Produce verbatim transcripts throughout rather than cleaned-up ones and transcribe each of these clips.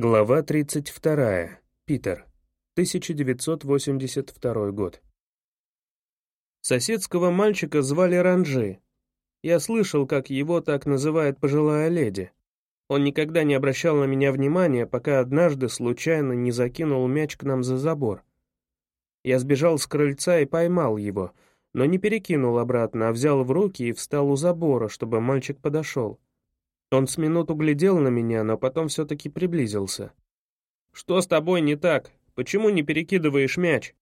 Глава тридцать вторая. Питер. тысяча девятьсот восемьдесят второй год. Соседского мальчика звали Ранжи. Я слышал, как его так называет пожилая леди. Он никогда не обращал на меня внимания, пока однажды случайно не закинул мяч к нам за забор. Я сбежал с крыльца и поймал его, но не перекинул обратно, а взял в руки и встал у забора, чтобы мальчик подошел. Он с минуту глядел на меня, но потом все-таки приблизился. «Что с тобой не так? Почему не перекидываешь мяч?»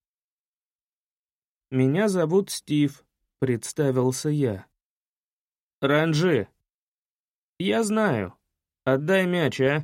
«Меня зовут Стив», — представился я. «Ранжи». «Я знаю. Отдай мяч, а?»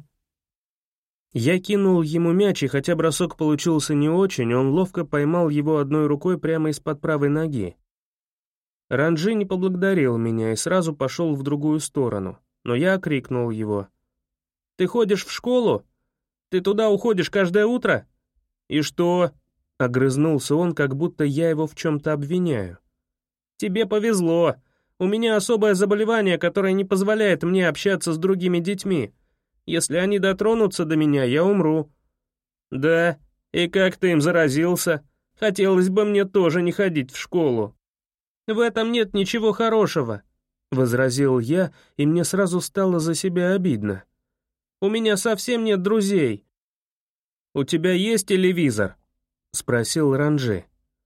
Я кинул ему мяч, и хотя бросок получился не очень, он ловко поймал его одной рукой прямо из-под правой ноги. Ранжи не поблагодарил меня и сразу пошел в другую сторону. Но я окрикнул его. «Ты ходишь в школу? Ты туда уходишь каждое утро?» «И что?» — огрызнулся он, как будто я его в чем-то обвиняю. «Тебе повезло. У меня особое заболевание, которое не позволяет мне общаться с другими детьми. Если они дотронутся до меня, я умру». «Да? И как ты им заразился? Хотелось бы мне тоже не ходить в школу». «В этом нет ничего хорошего», — возразил я, и мне сразу стало за себя обидно. «У меня совсем нет друзей». «У тебя есть телевизор?» — спросил Ранжи.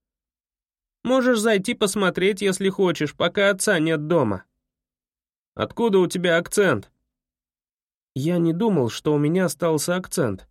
«Можешь зайти посмотреть, если хочешь, пока отца нет дома». «Откуда у тебя акцент?» Я не думал, что у меня остался акцент.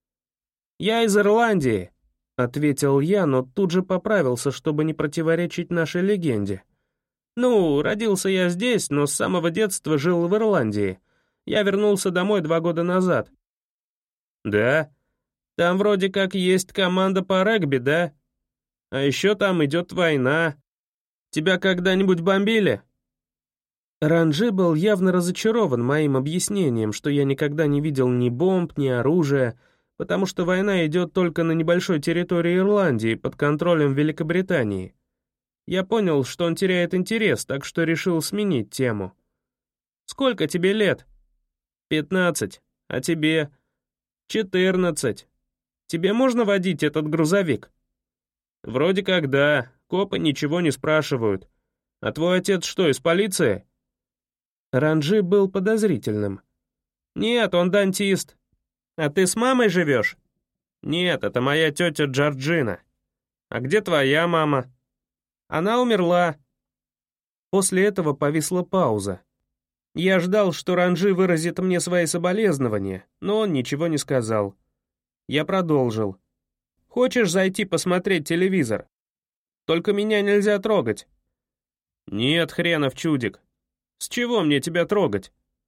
«Я из Ирландии», — ответил я, но тут же поправился, чтобы не противоречить нашей легенде. «Ну, родился я здесь, но с самого детства жил в Ирландии. Я вернулся домой два года назад». «Да? Там вроде как есть команда по регби, да? А еще там идет война. Тебя когда-нибудь бомбили?» Ранжи был явно разочарован моим объяснением, что я никогда не видел ни бомб, ни оружия, потому что война идет только на небольшой территории Ирландии под контролем Великобритании. Я понял, что он теряет интерес, так что решил сменить тему. «Сколько тебе лет?» «Пятнадцать. А тебе?» «Четырнадцать. Тебе можно водить этот грузовик?» «Вроде как да. Копы ничего не спрашивают. А твой отец что, из полиции?» Ранжи был подозрительным. «Нет, он дантист. А ты с мамой живешь?» «Нет, это моя тетя Джорджина. А где твоя мама?» «Она умерла». После этого повисла пауза. Я ждал, что Ранжи выразит мне свои соболезнования, но он ничего не сказал. Я продолжил. «Хочешь зайти посмотреть телевизор? Только меня нельзя трогать». «Нет, хренов чудик. С чего мне тебя трогать?»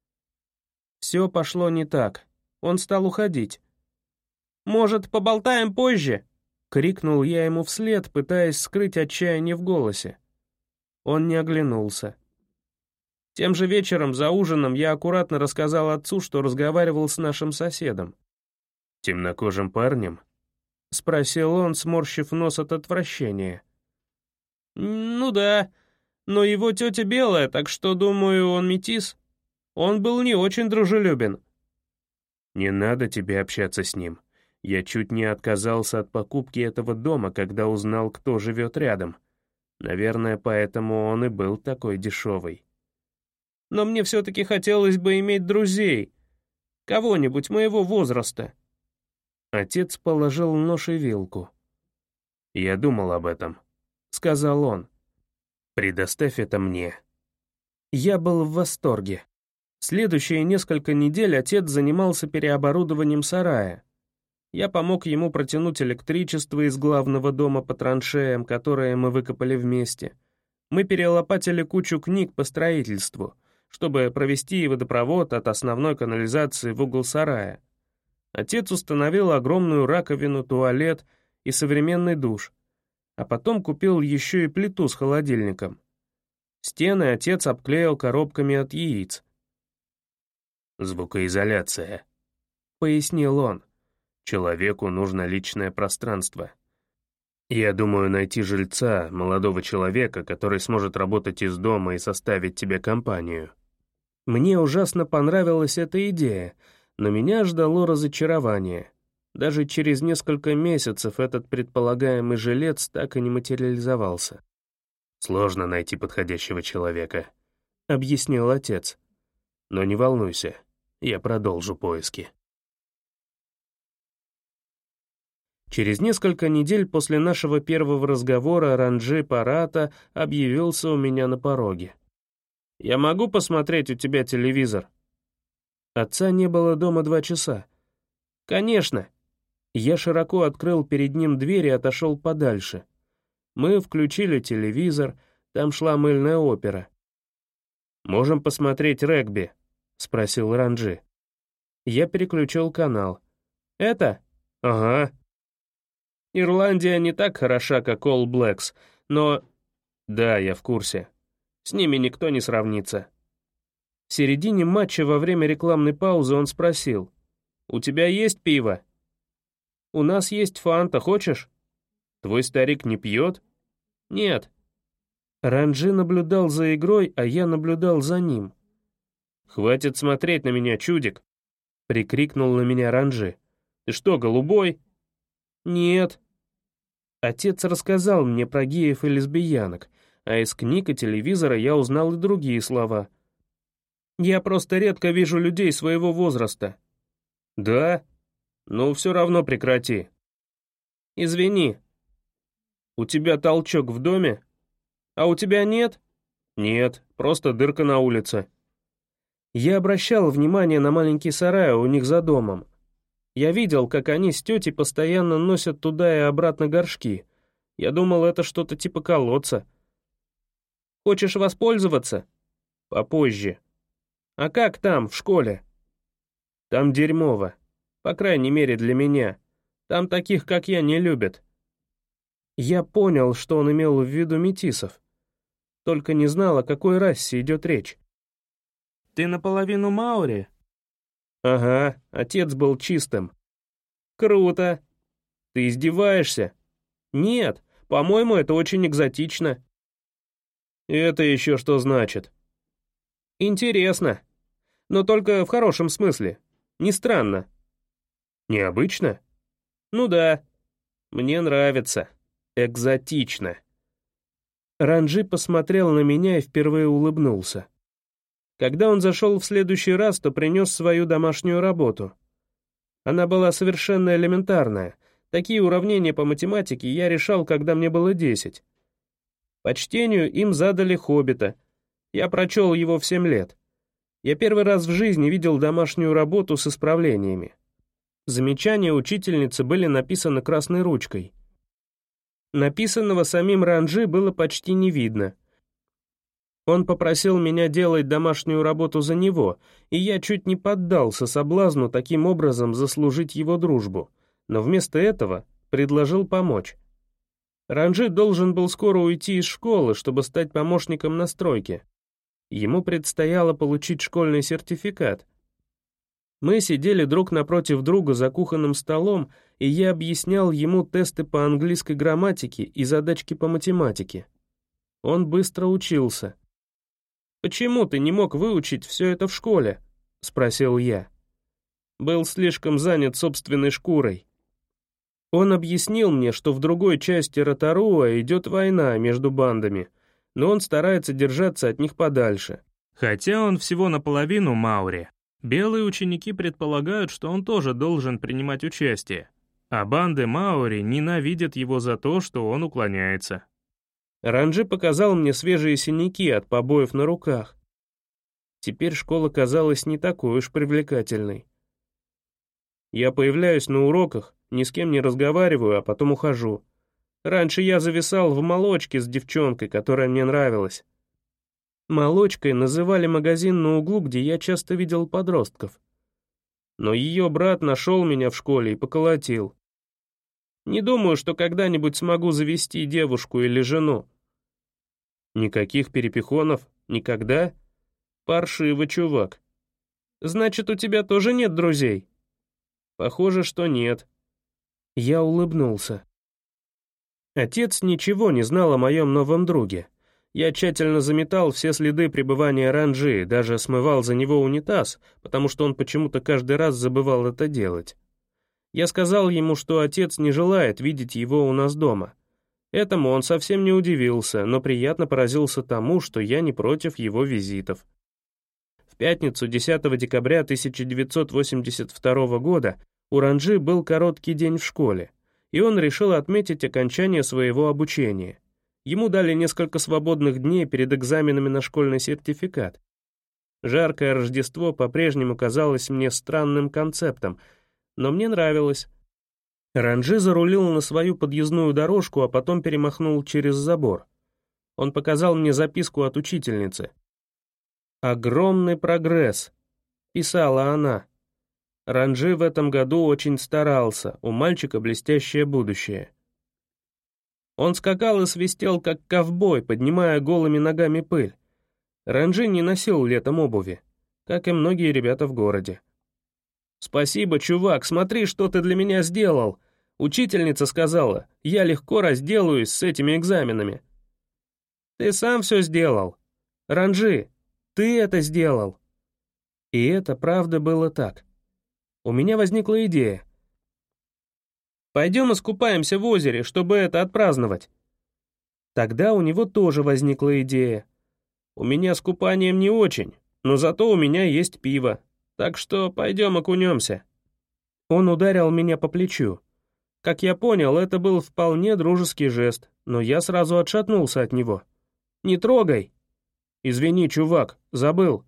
Все пошло не так. Он стал уходить. «Может, поболтаем позже?» — крикнул я ему вслед, пытаясь скрыть отчаяние в голосе. Он не оглянулся. Тем же вечером за ужином я аккуратно рассказал отцу, что разговаривал с нашим соседом. «Темнокожим парнем?» — спросил он, сморщив нос от отвращения. «Ну да, но его тетя белая, так что, думаю, он метис. Он был не очень дружелюбен». «Не надо тебе общаться с ним. Я чуть не отказался от покупки этого дома, когда узнал, кто живет рядом. Наверное, поэтому он и был такой дешевый». «Но мне все-таки хотелось бы иметь друзей. Кого-нибудь моего возраста». Отец положил нож и вилку. «Я думал об этом», — сказал он. «Предоставь это мне». Я был в восторге. Следующие несколько недель отец занимался переоборудованием сарая. Я помог ему протянуть электричество из главного дома по траншеям, которые мы выкопали вместе. Мы перелопатили кучу книг по строительству, чтобы провести водопровод от основной канализации в угол сарая. Отец установил огромную раковину, туалет и современный душ, а потом купил еще и плиту с холодильником. Стены отец обклеил коробками от яиц. «Звукоизоляция», — пояснил он. «Человеку нужно личное пространство. Я думаю найти жильца, молодого человека, который сможет работать из дома и составить тебе компанию». Мне ужасно понравилась эта идея, Но меня ждало разочарование. Даже через несколько месяцев этот предполагаемый жилец так и не материализовался. «Сложно найти подходящего человека», — объяснил отец. «Но не волнуйся, я продолжу поиски». Через несколько недель после нашего первого разговора Ранджи Парата объявился у меня на пороге. «Я могу посмотреть у тебя телевизор?» Отца не было дома два часа. «Конечно». Я широко открыл перед ним дверь и отошел подальше. Мы включили телевизор, там шла мыльная опера. «Можем посмотреть регби?» — спросил Ранджи. Я переключил канал. «Это?» «Ага». Ирландия не так хороша, как All Blacks, но... Да, я в курсе. С ними никто не сравнится. В середине матча во время рекламной паузы он спросил. «У тебя есть пиво?» «У нас есть фанта, хочешь?» «Твой старик не пьет?» «Нет». Ранджи наблюдал за игрой, а я наблюдал за ним. «Хватит смотреть на меня, чудик!» — прикрикнул на меня Ранджи. «Ты что, голубой?» «Нет». Отец рассказал мне про геев и лесбиянок, а из книг и телевизора я узнал и другие слова. «Я просто редко вижу людей своего возраста». «Да? Ну, все равно прекрати». «Извини». «У тебя толчок в доме? А у тебя нет?» «Нет, просто дырка на улице». Я обращал внимание на маленький сарай у них за домом. Я видел, как они с тетей постоянно носят туда и обратно горшки. Я думал, это что-то типа колодца. «Хочешь воспользоваться?» «Попозже». «А как там, в школе?» «Там дерьмово. По крайней мере, для меня. Там таких, как я, не любят». Я понял, что он имел в виду метисов. Только не знал, о какой расе идет речь. «Ты наполовину маори?» «Ага, отец был чистым». «Круто. Ты издеваешься?» «Нет, по-моему, это очень экзотично». «Это еще что значит?» «Интересно. Но только в хорошем смысле. Не странно». «Необычно?» «Ну да. Мне нравится. Экзотично». Ранджи посмотрел на меня и впервые улыбнулся. Когда он зашел в следующий раз, то принес свою домашнюю работу. Она была совершенно элементарная. Такие уравнения по математике я решал, когда мне было десять. По чтению им задали «Хоббита». Я прочел его в семь лет. Я первый раз в жизни видел домашнюю работу с исправлениями. Замечания учительницы были написаны красной ручкой. Написанного самим Ранджи было почти не видно. Он попросил меня делать домашнюю работу за него, и я чуть не поддался соблазну таким образом заслужить его дружбу, но вместо этого предложил помочь. Ранджи должен был скоро уйти из школы, чтобы стать помощником на стройке. Ему предстояло получить школьный сертификат. Мы сидели друг напротив друга за кухонным столом, и я объяснял ему тесты по английской грамматике и задачки по математике. Он быстро учился. «Почему ты не мог выучить все это в школе?» — спросил я. Был слишком занят собственной шкурой. Он объяснил мне, что в другой части Ротаруа идет война между бандами, но он старается держаться от них подальше. Хотя он всего наполовину маори. Белые ученики предполагают, что он тоже должен принимать участие, а банды маори ненавидят его за то, что он уклоняется. Ранджи показал мне свежие синяки от побоев на руках. Теперь школа казалась не такой уж привлекательной. Я появляюсь на уроках, ни с кем не разговариваю, а потом ухожу. Раньше я зависал в молочке с девчонкой, которая мне нравилась. Молочкой называли магазин на углу, где я часто видел подростков. Но ее брат нашел меня в школе и поколотил. Не думаю, что когда-нибудь смогу завести девушку или жену. Никаких перепихонов? Никогда? Паршиво, чувак. Значит, у тебя тоже нет друзей? Похоже, что нет. Я улыбнулся. Отец ничего не знал о моем новом друге. Я тщательно заметал все следы пребывания Ранджи, даже смывал за него унитаз, потому что он почему-то каждый раз забывал это делать. Я сказал ему, что отец не желает видеть его у нас дома. Этому он совсем не удивился, но приятно поразился тому, что я не против его визитов. В пятницу, десятого декабря тысяча девятьсот восемьдесят второго года, у Ранджи был короткий день в школе, и он решил отметить окончание своего обучения. Ему дали несколько свободных дней перед экзаменами на школьный сертификат. Жаркое Рождество по-прежнему казалось мне странным концептом, но мне нравилось. Ранджи зарулил на свою подъездную дорожку, а потом перемахнул через забор. Он показал мне записку от учительницы. «Огромный прогресс», — писала она. Ранджи в этом году очень старался, у мальчика блестящее будущее. Он скакал и свистел, как ковбой, поднимая голыми ногами пыль. Ранджи не носил летом обуви, как и многие ребята в городе. «Спасибо, чувак, смотри, что ты для меня сделал. Учительница сказала, я легко разделаюсь с этими экзаменами». «Ты сам все сделал. Ранджи, ты это сделал». И это правда было так. У меня возникла идея. «Пойдем искупаемся в озере, чтобы это отпраздновать». Тогда у него тоже возникла идея. «У меня с купанием не очень, но зато у меня есть пиво, так что пойдем окунемся». Он ударил меня по плечу. Как я понял, это был вполне дружеский жест, но я сразу отшатнулся от него. «Не трогай!» «Извини, чувак, забыл».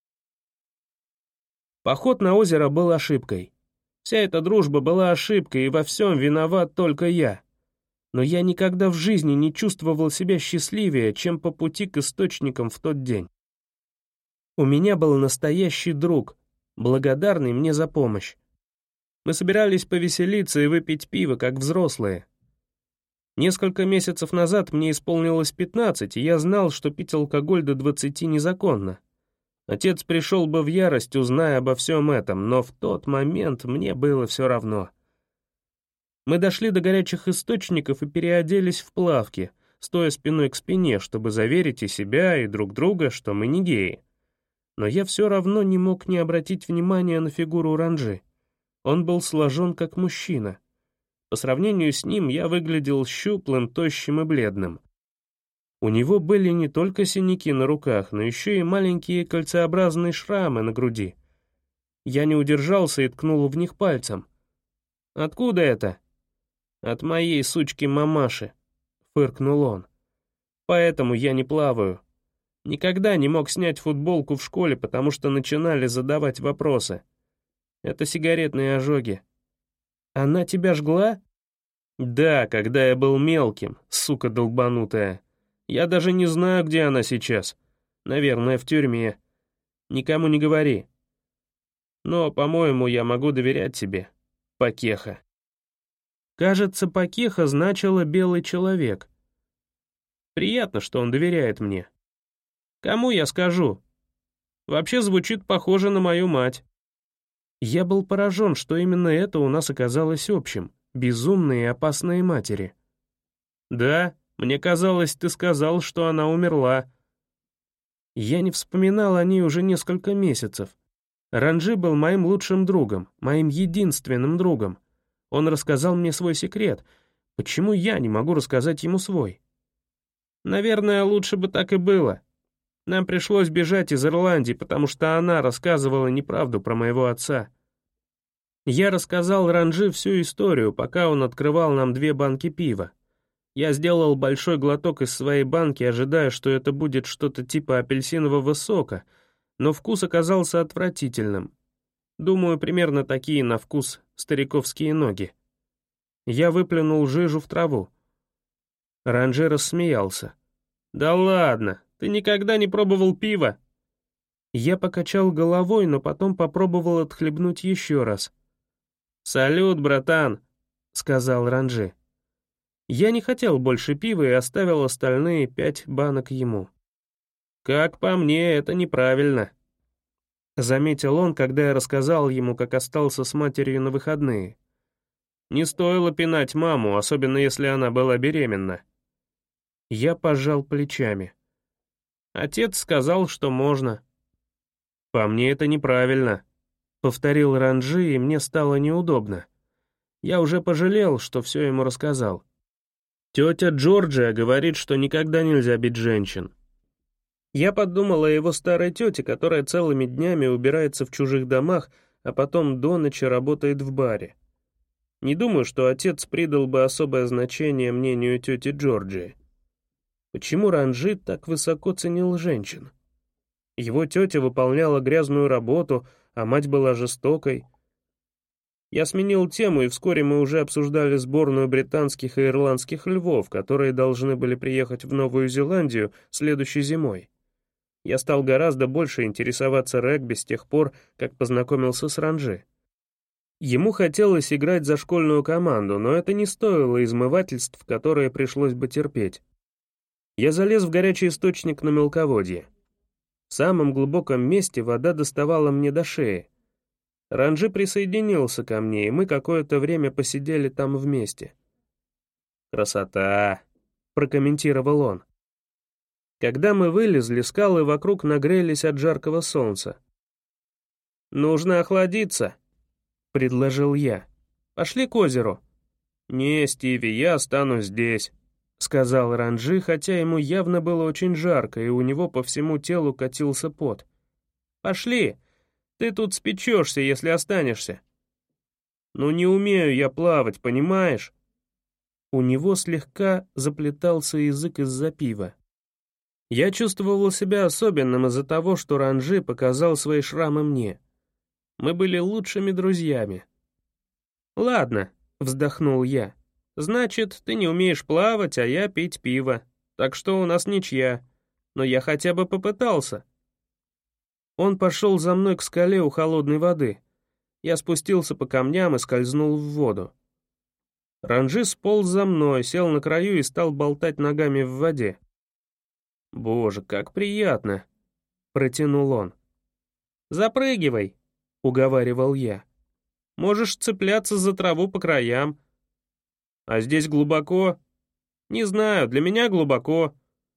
Поход на озеро был ошибкой. Вся эта дружба была ошибкой, и во всем виноват только я. Но я никогда в жизни не чувствовал себя счастливее, чем по пути к источникам в тот день. У меня был настоящий друг, благодарный мне за помощь. Мы собирались повеселиться и выпить пиво, как взрослые. Несколько месяцев назад мне исполнилось пятнадцать, и я знал, что пить алкоголь до двадцати незаконно. Отец пришел бы в ярость, узная обо всем этом, но в тот момент мне было все равно. Мы дошли до горячих источников и переоделись в плавки, стоя спиной к спине, чтобы заверить и себя, и друг друга, что мы не геи. Но я все равно не мог не обратить внимания на фигуру Ранджи. Он был сложен как мужчина. По сравнению с ним я выглядел щуплым, тощим и бледным. У него были не только синяки на руках, но еще и маленькие кольцеобразные шрамы на груди. Я не удержался и ткнул в них пальцем. «Откуда это?» «От моей сучки-мамаши», — фыркнул он. «Поэтому я не плаваю. Никогда не мог снять футболку в школе, потому что начинали задавать вопросы. Это сигаретные ожоги». «Она тебя жгла?» «Да, когда я был мелким, сука долбанутая. Я даже не знаю, где она сейчас. Наверное, в тюрьме. Никому не говори. Но, по-моему, я могу доверять тебе, Пакеха». Кажется, Пакеха значило «белый человек». Приятно, что он доверяет мне. Кому я скажу? Вообще звучит похоже на мою мать. Я был поражен, что именно это у нас оказалось общим — безумные и опасные матери. «Да, мне казалось, ты сказал, что она умерла». Я не вспоминал о ней уже несколько месяцев. Ранджи был моим лучшим другом, моим единственным другом. Он рассказал мне свой секрет. Почему я не могу рассказать ему свой? Наверное, лучше бы так и было. Нам пришлось бежать из Ирландии, потому что она рассказывала неправду про моего отца. Я рассказал Ранджи всю историю, пока он открывал нам две банки пива. Я сделал большой глоток из своей банки, ожидая, что это будет что-то типа апельсинового сока, но вкус оказался отвратительным. Думаю, примерно такие на вкус стариковские ноги. Я выплюнул жижу в траву. Ранджи рассмеялся. «Да ладно, ты никогда не пробовал пиво?» Я покачал головой, но потом попробовал отхлебнуть еще раз. «Салют, братан», — сказал Ранджи. Я не хотел больше пива и оставил остальные пять банок ему. «Как по мне, это неправильно», — заметил он, когда я рассказал ему, как остался с матерью на выходные. «Не стоило пинать маму, особенно если она была беременна». Я пожал плечами. Отец сказал, что можно. По мне это неправильно, повторил Ранджи, и мне стало неудобно. Я уже пожалел, что все ему рассказал. Тетя Джорджия говорит, что никогда нельзя бить женщин. Я подумал о его старой тете, которая целыми днями убирается в чужих домах, а потом до ночи работает в баре. Не думаю, что отец придал бы особое значение мнению тети Джорджии. Почему Ранджи так высоко ценил женщин? Его тетя выполняла грязную работу, а мать была жестокой. Я сменил тему, и вскоре мы уже обсуждали сборную британских и ирландских львов, которые должны были приехать в Новую Зеландию следующей зимой. Я стал гораздо больше интересоваться регби с тех пор, как познакомился с Ранджи. Ему хотелось играть за школьную команду, но это не стоило измывательств, которые пришлось бы терпеть. Я залез в горячий источник на мелководье. В самом глубоком месте вода доставала мне до шеи. Ранджи присоединился ко мне, и мы какое-то время посидели там вместе. «Красота!» — прокомментировал он. Когда мы вылезли, скалы вокруг нагрелись от жаркого солнца. «Нужно охладиться», — предложил я. «Пошли к озеру». «Не, Стиви, я останусь здесь», — сказал Ранджи, хотя ему явно было очень жарко, и у него по всему телу катился пот. «Пошли, ты тут спечешься, если останешься». «Ну не умею я плавать, понимаешь?» У него слегка заплетался язык из-за пива. Я чувствовал себя особенным из-за того, что Ранджи показал свои шрамы мне. Мы были лучшими друзьями. «Ладно», — вздохнул я. «Значит, ты не умеешь плавать, а я пить пиво. Так что у нас ничья. Но я хотя бы попытался». Он пошел за мной к скале у холодной воды. Я спустился по камням и скользнул в воду. Ранджи сполз за мной, сел на краю и стал болтать ногами в воде. «Боже, как приятно!» — протянул он. «Запрыгивай!» — уговаривал я. «Можешь цепляться за траву по краям». «А здесь глубоко?» «Не знаю, для меня глубоко».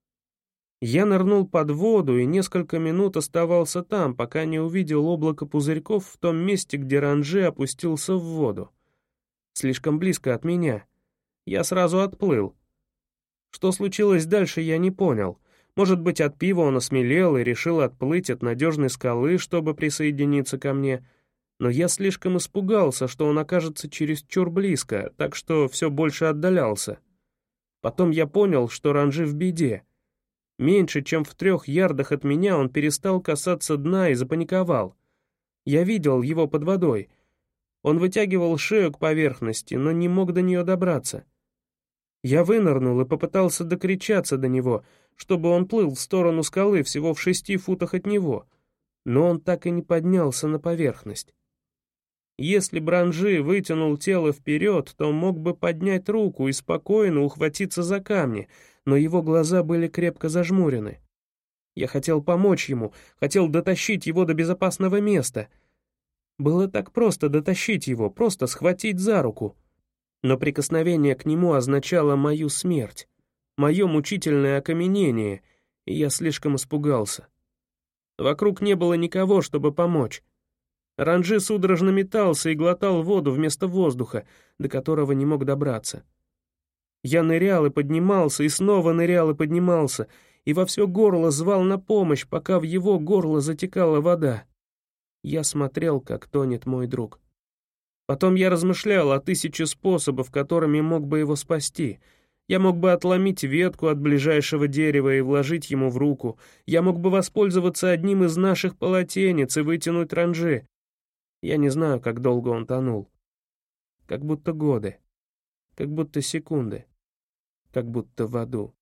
Я нырнул под воду и несколько минут оставался там, пока не увидел облако пузырьков в том месте, где Ранджи опустился в воду. Слишком близко от меня. Я сразу отплыл. Что случилось дальше, я не понял. Может быть, от пива он осмелел и решил отплыть от надежной скалы, чтобы присоединиться ко мне. Но я слишком испугался, что он окажется чересчур близко, так что все больше отдалялся. Потом я понял, что Ранджи в беде. Меньше, чем в трех ярдах от меня он перестал касаться дна и запаниковал. Я видел его под водой. Он вытягивал шею к поверхности, но не мог до нее добраться. Я вынырнул и попытался докричаться до него, чтобы он плыл в сторону скалы всего в шести футах от него, но он так и не поднялся на поверхность. Если бы Ранджи вытянул тело вперед, то мог бы поднять руку и спокойно ухватиться за камни, но его глаза были крепко зажмурены. Я хотел помочь ему, хотел дотащить его до безопасного места. Было так просто дотащить его, просто схватить за руку. Но прикосновение к нему означало мою смерть, мое мучительное окаменение, и я слишком испугался. Вокруг не было никого, чтобы помочь. Ранджи судорожно метался и глотал воду вместо воздуха, до которого не мог добраться. Я нырял и поднимался, и снова нырял и поднимался, и во все горло звал на помощь, пока в его горло затекала вода. Я смотрел, как тонет мой друг. Потом я размышлял о тысяче способов, которыми мог бы его спасти. Я мог бы отломить ветку от ближайшего дерева и вложить ему в руку. Я мог бы воспользоваться одним из наших полотенец и вытянуть Ранджи. Я не знаю, как долго он тонул. Как будто годы. Как будто секунды. Как будто в аду.